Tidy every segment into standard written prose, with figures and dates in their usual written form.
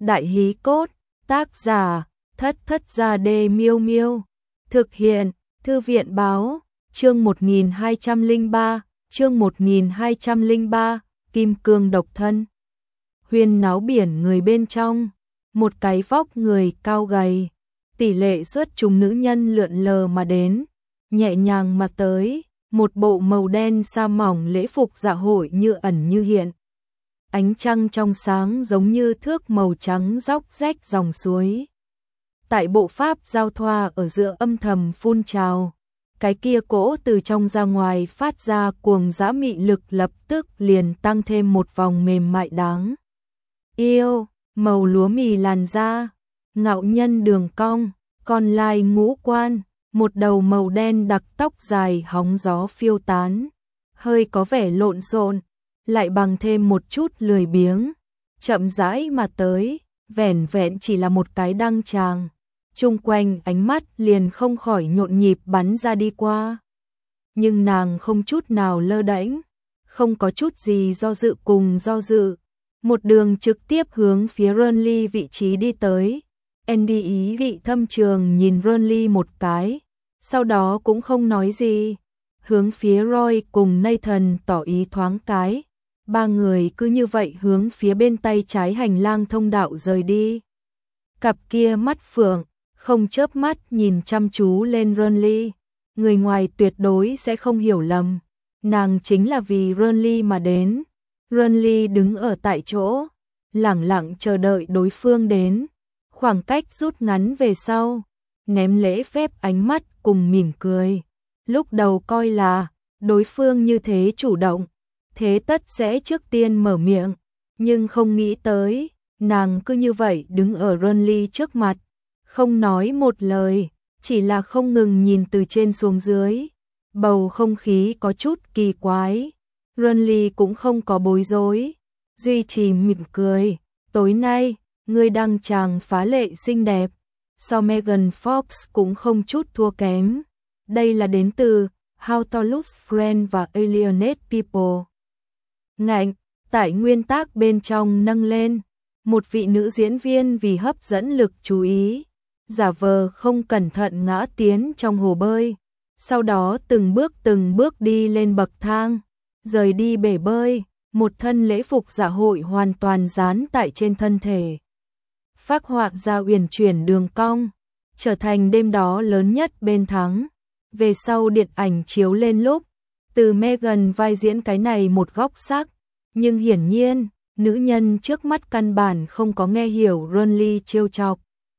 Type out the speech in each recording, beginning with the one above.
Đại hí cốt, tác giả, Thất Thất Gia Đê Miêu Miêu. Thực hiện, Thư viện báo, chương 1203, chương 1203, Kim Cương độc thân. Huyên náo biển người bên trong, một cái vóc người cao gầy, tỷ lệ xuất chúng nữ nhân lượn lờ mà đến, nhẹ nhàng mà tới, một bộ màu đen sa mỏng lễ phục dạ hội như ẩn như hiện. Ánh trăng trong sáng giống như thước màu trắng róc rách dòng suối. Tại bộ pháp giao thoa ở giữa âm thầm phun trào, cái kia cỗ từ trong ra ngoài phát ra cuồng dã mị lực lập tức liền tăng thêm một vòng mềm mại đáng yêu, màu lúa mì làn da, ngạo nhân đường cong, còn lai ngũ quan, một đầu màu đen đặc tóc dài hóng gió phiêu tán, hơi có vẻ lộn xộn, lại bằng thêm một chút lười biếng, chậm rãi mà tới, vẻn vẹn chỉ là một cái đăng tràng. Chung quanh ánh mắt liền không khỏi nhộn nhịp bắn ra đi qua. Nhưng nàng không chút nào lơ đễnh, không có chút gì do dự cùng do dự. Một đường trực tiếp hướng phía Renly vị trí đi tới. Andy ý vị thâm trường nhìn Renly một cái, sau đó cũng không nói gì. Hướng phía Roy cùng Nathan tỏ ý thoáng cái. Ba người cứ như vậy hướng phía bên tay trái hành lang thông đạo rời đi. Cặp kia mắt phượng không chớp mắt nhìn chăm chú lên Renly, người ngoài tuyệt đối sẽ không hiểu lầm, nàng chính là vì Renly mà đến. Renly đứng ở tại chỗ, lẳng lặng chờ đợi đối phương đến, khoảng cách rút ngắn về sau, ném lễ phép ánh mắt cùng mỉm cười. Lúc đầu coi là đối phương như thế chủ động, thế tất sẽ trước tiên mở miệng, nhưng không nghĩ tới, nàng cứ như vậy đứng ở Renly trước mặt. Không nói một lời, chỉ là không ngừng nhìn từ trên xuống dưới. Bầu không khí có chút kỳ quái. Renly cũng không có bối rối, duy trì mỉm cười. Tối nay, người đăng tràng phá lệ xinh đẹp, so Megan Fox cũng không chút thua kém. Đây là đến từ How to Lose Friends và Alienate People. Ngạnh, tại nguyên tác bên trong nâng lên, một vị nữ diễn viên vì hấp dẫn lực chú ý, giả vờ không cẩn thận ngã tiến trong hồ bơi, sau đó từng bước đi lên bậc thang, rời đi bể bơi, một thân lễ phục dạ hội hoàn toàn dán tại trên thân thể. Phác họa ra uyển chuyển đường cong, trở thành đêm đó lớn nhất bên thắng. Về sau điện ảnh chiếu lên lúc, từ Megan vai diễn cái này một góc sắc, nhưng hiển nhiên, nữ nhân trước mắt căn bản không có nghe hiểu Renly trêu chọc.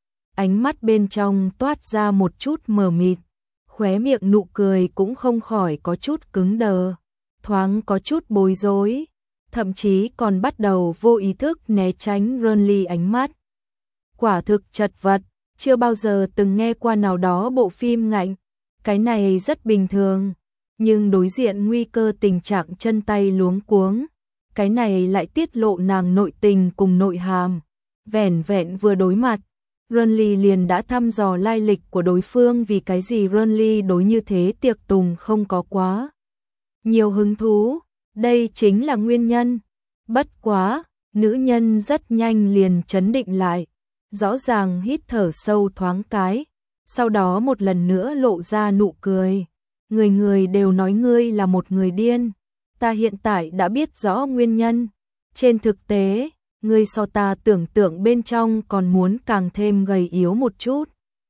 Ánh mắt bên trong toát ra một chút mờ mịt, khóe miệng nụ cười cũng không khỏi có chút cứng đờ, thoáng có chút bối rối, thậm chí còn bắt đầu vô ý thức né tránh Renly ánh mắt. Quả thực chật vật, chưa bao giờ từng nghe qua nào đó bộ phim ngạnh, cái này rất bình thường, nhưng đối diện nguy cơ tình trạng chân tay luống cuống, cái này lại tiết lộ nàng nội tình cùng nội hàm. Vẻn vẹn vừa đối mặt, Renly liền đã thăm dò lai lịch của đối phương, vì cái gì Renly đối như thế tiệc tùng không có quá nhiều hứng thú, đây chính là nguyên nhân. Bất quá, nữ nhân rất nhanh liền trấn định lại, rõ ràng hít thở sâu thoáng cái, sau đó một lần nữa lộ ra nụ cười. Người người đều nói ngươi là một người điên, ta hiện tại đã biết rõ nguyên nhân. Trên thực tế, ngươi so ta tưởng tượng bên trong còn muốn càng thêm gầy yếu một chút.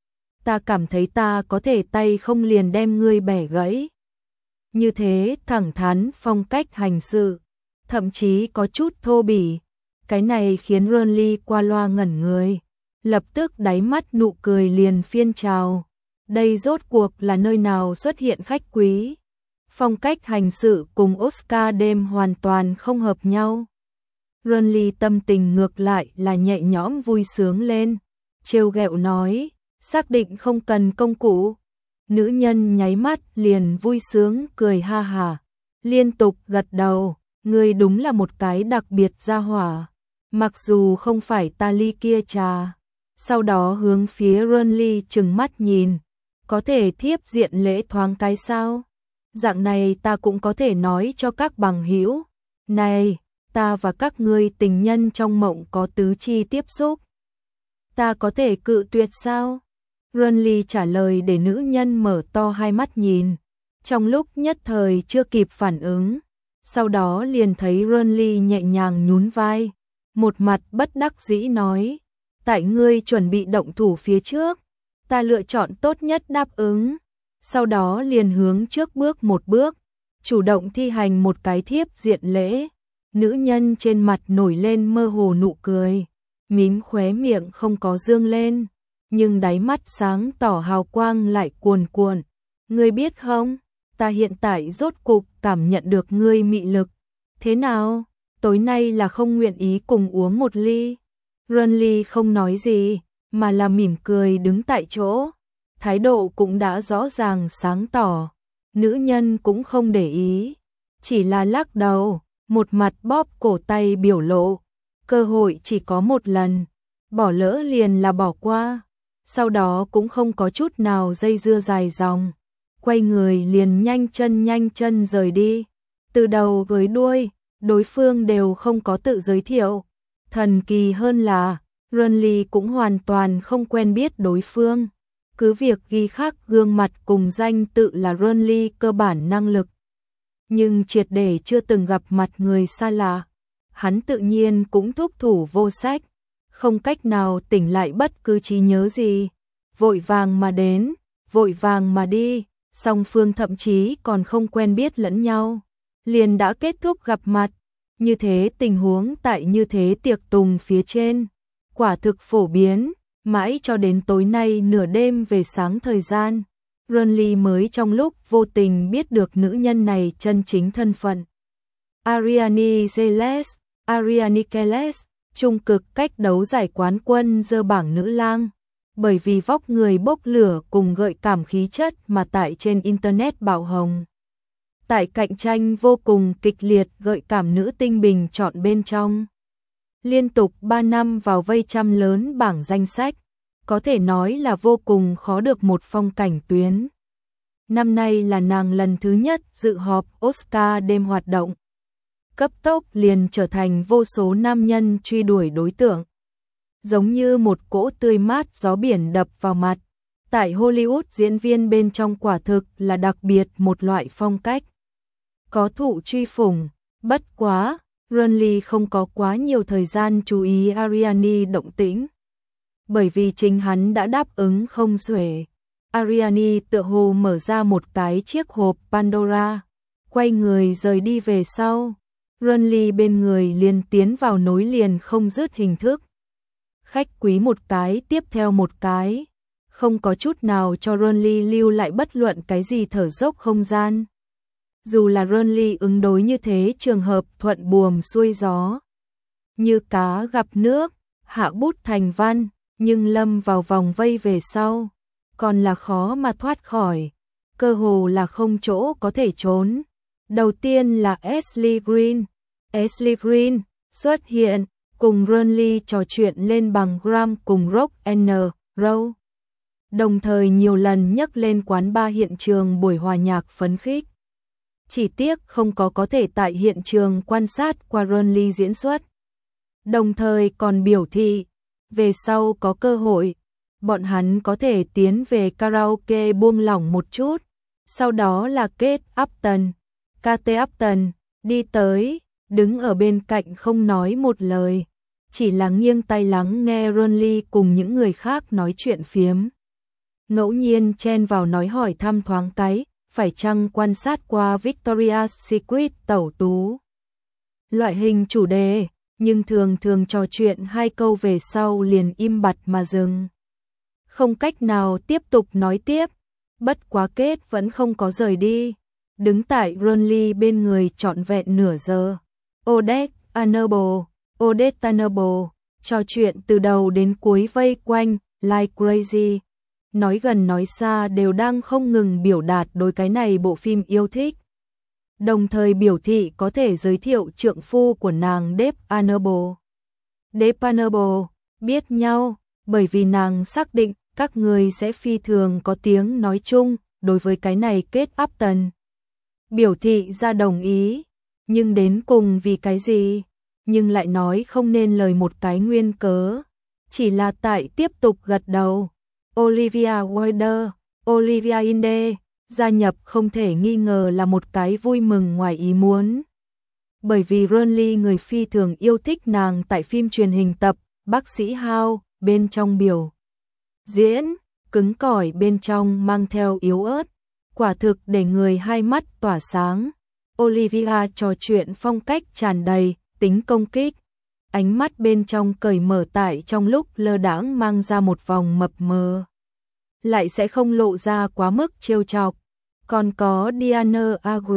Ta cảm thấy ta có thể tay không liền đem ngươi bẻ gãy. Như thế thẳng thắn phong cách hành sự, thậm chí có chút thô bỉ. Cái này khiến Renly qua loa ngẩn người, lập tức đáy mắt nụ cười liền phiên trào. Đây rốt cuộc là nơi nào xuất hiện khách quý? Phong cách hành sự cùng Oscar đêm hoàn toàn không hợp nhau. Renly tâm tình ngược lại là nhẹ nhõm vui sướng lên, trêu ghẹo nói, xác định không cần công cụ. Nữ nhân nháy mắt liền vui sướng cười ha hả, liên tục gật đầu, ngươi đúng là một cái đặc biệt gia hỏa, mặc dù không phải ta ly kia trà. Sau đó hướng phía Renly trừng mắt nhìn, có thể thiếp diện lễ thoáng cái sao? Dạng này ta cũng có thể nói cho các bằng hữu. Này, ta và các ngươi tình nhân trong mộng có tứ chi tiếp xúc. Ta có thể cự tuyệt sao? Renly trả lời để nữ nhân mở to hai mắt nhìn. Trong lúc nhất thời chưa kịp phản ứng, sau đó liền thấy Renly nhẹ nhàng nhún vai, một mặt bất đắc dĩ nói, tại ngươi chuẩn bị động thủ phía trước, ta lựa chọn tốt nhất đáp ứng. Sau đó liền hướng trước bước một bước, chủ động thi hành một cái thiếp diện lễ. Nữ nhân trên mặt nổi lên mơ hồ nụ cười, mím khóe miệng không có dương lên, nhưng đáy mắt sáng tỏ hào quang lại cuồn cuộn. Ngươi biết không, ta hiện tại rốt cục cảm nhận được ngươi mị lực. Thế nào, tối nay là không nguyện ý cùng uống một ly? Renly không nói gì, mà là mỉm cười đứng tại chỗ. Thái độ cũng đã rõ ràng sáng tỏ. Nữ nhân cũng không để ý, chỉ là lắc đầu, một mặt bóp cổ tay biểu lộ. Cơ hội chỉ có một lần, bỏ lỡ liền là bỏ qua. Sau đó cũng không có chút nào dây dưa dài dòng, quay người liền nhanh chân rời đi. Từ đầu với đuôi, đối phương đều không có tự giới thiệu. Thần kỳ hơn là, Renly cũng hoàn toàn không quen biết đối phương. Cứ việc ghi khắc gương mặt cùng danh tự là Renly cơ bản năng lực, nhưng triệt để chưa từng gặp mặt người xa lạ, hắn tự nhiên cũng thúc thủ vô sách, không cách nào tỉnh lại bất cứ trí nhớ gì. Vội vàng mà đến, vội vàng mà đi, song phương thậm chí còn không quen biết lẫn nhau, liền đã kết thúc gặp mặt. Như thế tình huống tại như thế tiệc tùng phía trên, quả thực phổ biến. Mãi cho đến tối nay nửa đêm về sáng thời gian, Renly mới trong lúc vô tình biết được nữ nhân này chân chính thân phận. Ariane Celeste, Ariane Celeste, trung cực cách đấu giải quán quân dơ bảng nữ lang. Bởi vì vóc người bốc lửa cùng gợi cảm khí chất mà tại trên Internet bạo hồng. Tại cạnh tranh vô cùng kịch liệt gợi cảm nữ tinh bình chọn bên trong. Liên tục 3 năm vào vây trăm lớn bảng danh sách, có thể nói là vô cùng khó được một phong cảnh tuyến. Năm nay là nàng lần thứ nhất dự họp Oscar đêm hoạt động. Cấp tốc liền trở thành vô số nam nhân truy đuổi đối tượng. Giống như một cỗ tươi mát gió biển đập vào mặt. Tại Hollywood diễn viên bên trong quả thực là đặc biệt một loại phong cách. Có thụ truy phủng, bất quá, Renly không có quá nhiều thời gian chú ý Ariane động tĩnh. Bởi vì chính hắn đã đáp ứng không xuể. Ariane tựa hồ mở ra một cái chiếc hộp Pandora, quay người rời đi về sau. Renly bên người liền tiến vào nối liền không dứt hình thức. Khách quý một cái tiếp theo một cái, không có chút nào cho Renly lưu lại bất luận cái gì thở dốc không gian. Dù là Renly ứng đối như thế trường hợp thuận buồm xuôi gió, như cá gặp nước, hạ bút thành văn, nhưng lâm vào vòng vây về sau, còn là khó mà thoát khỏi, cơ hồ là không chỗ có thể trốn. Đầu tiên là Ashley Green. Ashley Green xuất hiện, cùng Renly trò chuyện lên bằng Gram cùng Rock N. Roll. Đồng thời nhiều lần nhắc lên quán bar hiện trường buổi hòa nhạc phấn khích. Chỉ tiếc không có thể tại hiện trường quan sát qua Renly diễn xuất. Đồng thời còn biểu thị, về sau có cơ hội, bọn hắn có thể tiến về karaoke buông lỏng một chút. Sau đó là Kate Upton, Kate Upton, đi tới, đứng ở bên cạnh không nói một lời, chỉ là nghiêng tai lắng nghe Renly cùng những người khác nói chuyện phiếm. Ngẫu nhiên chen vào nói hỏi thăm thoáng cái, phải chăng quan sát qua Victoria's Secret tẩu tú. Loại hình chủ đề, nhưng thường trò chuyện hai câu về sau liền im bặt mà dừng. Không cách nào tiếp tục nói tiếp, bất quá Kate vẫn không có rời đi, đứng tại Renly bên người trọn vẹn nửa giờ. Odette Annable, trò chuyện từ đầu đến cuối vây quanh, like crazy. Nói gần nói xa đều đang không ngừng biểu đạt đối cái này bộ phim yêu thích. Đồng thời biểu thị có thể giới thiệu trượng phu của nàng Dave Annable. Dave Annable biết nhau bởi vì nàng xác định các người sẽ phi thường có tiếng nói chung đối với cái này Kate Upton. Biểu thị ra đồng ý, nhưng đến cùng vì cái gì? nhưng lại nói không nên lời một cái nguyên cớ. Chỉ là tại tiếp tục gật đầu. Olivia Wilde, Olivia Inde, gia nhập không thể nghi ngờ là một cái vui mừng ngoài ý muốn. Bởi vì Renly người phi thường yêu thích nàng tại phim truyền hình tập Bác sĩ Hao, bên trong biểu diễn, cứng cỏi bên trong mang theo yếu ớt, quả thực để người hai mắt tỏa sáng. Olivia trò chuyện phong cách tràn đầy tính công kích, ánh mắt bên trong cởi mở tại trong lúc lơ đãng mang ra một vòng mập mờ, lại sẽ không lộ ra quá mức trêu chọc. Còn có Diana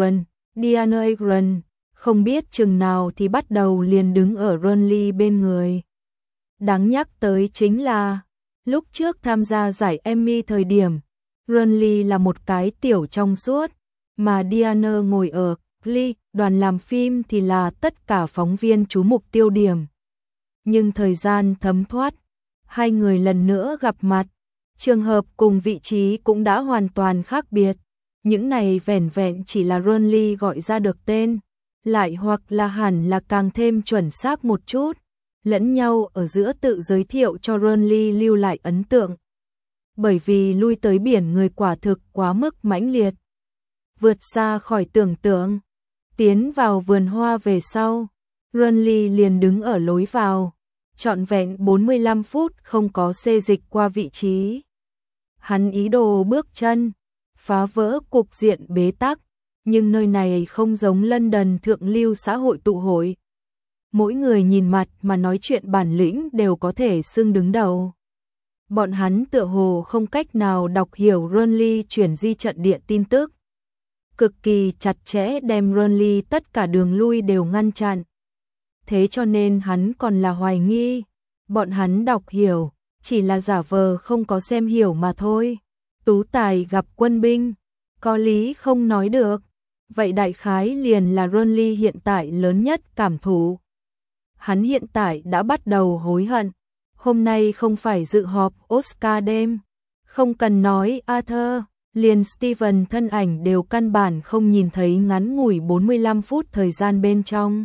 Agron, không biết chừng nào thì bắt đầu liền đứng ở Renly bên người. Đáng nhắc tới chính là, lúc trước tham gia giải Emmy thời điểm, Renly là một cái tiểu trong suốt, mà Diana ngồi ở đoàn làm phim thì là tất cả phóng viên chú mục tiêu điểm. Nhưng thời gian thấm thoát, hai người lần nữa gặp mặt, trường hợp cùng vị trí cũng đã hoàn toàn khác biệt. Những này vẻn vẹn chỉ là Renly gọi ra được tên, lại hoặc là hẳn là càng thêm chuẩn xác một chút, lẫn nhau ở giữa tự giới thiệu cho Renly lưu lại ấn tượng. Bởi vì lui tới biển người quả thực quá mức mãnh liệt, vượt xa khỏi tưởng tượng. Tiến vào vườn hoa về sau, Renly liền đứng ở lối vào, trọn vẹn 45 phút không có xê dịch qua vị trí. Hắn ý đồ bước chân, phá vỡ cục diện bế tắc, nhưng nơi này không giống London thượng lưu xã hội tụ hội. Mỗi người nhìn mặt mà nói chuyện bản lĩnh đều có thể xưng đứng đầu. Bọn hắn tựa hồ không cách nào đọc hiểu Renly chuyển di trận địa tin tức. Cực kỳ chặt chẽ đem Renly tất cả đường lui đều ngăn chặn. Thế cho nên hắn còn là hoài nghi, bọn hắn đọc hiểu, chỉ là giả vờ không có xem hiểu mà thôi. Tú tài gặp quân binh, có lý không nói được. Vậy đại khái liền là Renly hiện tại lớn nhất cảm thụ. Hắn hiện tại đã bắt đầu hối hận. Hôm nay không phải dự họp Oscar đêm. Không cần nói Arthur, liền Steven thân ảnh đều căn bản không nhìn thấy ngắn ngủi 45 phút thời gian bên trong.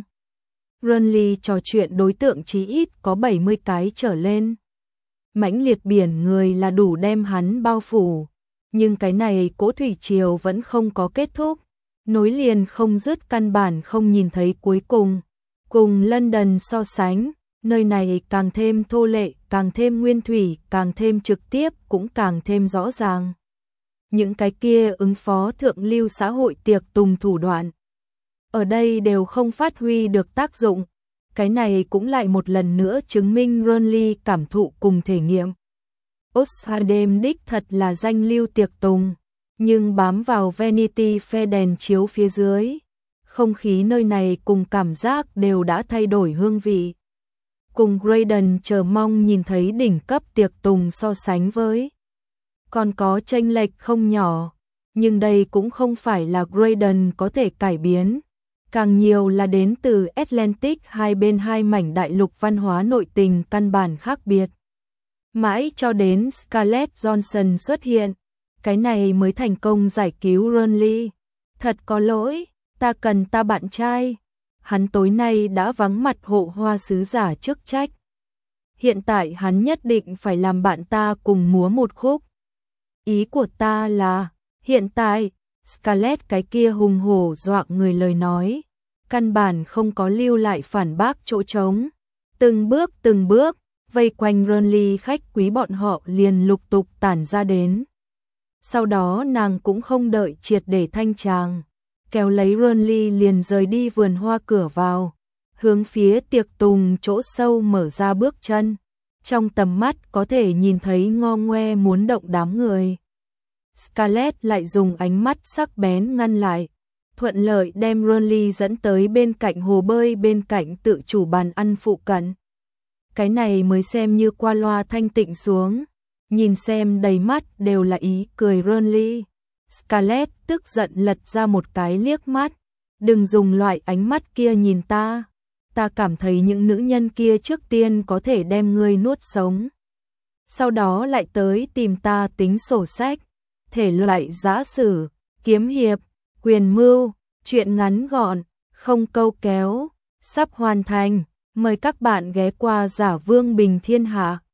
Renly trò chuyện đối tượng chí ít có 70 cái trở lên. Mãnh liệt biển người là đủ đem hắn bao phủ. Nhưng cái này cỗ thủy triều vẫn không có kết thúc. Nối liền không dứt căn bản không nhìn thấy cuối cùng. Cùng London so sánh, nơi này càng thêm thô lệ, càng thêm nguyên thủy, càng thêm trực tiếp, cũng càng thêm rõ ràng. Những cái kia ứng phó thượng lưu xã hội tiệc tùng thủ đoạn, ở đây đều không phát huy được tác dụng. Cái này cũng lại một lần nữa chứng minh Renly cảm thụ cùng thể nghiệm. Oscar đêm đích thật là danh lưu tiệc tùng, nhưng bám vào Vanity Fair đèn chiếu phía dưới, không khí nơi này cùng cảm giác đều đã thay đổi hương vị. Cùng Graydon chờ mong nhìn thấy đỉnh cấp tiệc tùng so sánh với, còn có chênh lệch không nhỏ, nhưng đây cũng không phải là Graydon có thể cải biến, càng nhiều là đến từ Atlantic hai bên hai mảnh đại lục văn hóa nội tình căn bản khác biệt. Mãi cho đến Scarlett Johansson xuất hiện, cái này mới thành công giải cứu Renly. Thật có lỗi, ta cần ta bạn trai. Hắn tối nay đã vắng mặt hộ hoa sứ giả chức trách. Hiện tại hắn nhất định phải làm bạn ta cùng múa một khúc. Ý của ta là, hiện tại, Scarlett cái kia hùng hổ dọa người lời nói, căn bản không có lưu lại phản bác chỗ trống. Từng bước, vây quanh Renly khách quý bọn họ liền lục tục tản ra đến. Sau đó nàng cũng không đợi triệt để thanh tràng, kéo lấy Renly liền rời đi vườn hoa cửa vào, hướng phía tiệc tùng chỗ sâu mở ra bước chân. Trong tầm mắt có thể nhìn thấy ngo ngoe muốn động đám người. Scarlett lại dùng ánh mắt sắc bén ngăn lại, thuận lợi đem Renly dẫn tới bên cạnh hồ bơi bên cạnh tự chủ bàn ăn phụ cận. Cái này mới xem như qua loa thanh tịnh xuống, nhìn xem đầy mắt đều là ý cười Renly. Scarlett tức giận lật ra một cái liếc mắt, đừng dùng loại ánh mắt kia nhìn ta, ta cảm thấy những nữ nhân kia trước tiên có thể đem ngươi nuốt sống, sau đó lại tới tìm ta tính sổ sách, thể loại giã sử, kiếm hiệp, quyền mưu, chuyện ngắn gọn, không câu kéo, sắp hoàn thành. Mời các bạn ghé qua Giả Vương Bình Thiên Hạ.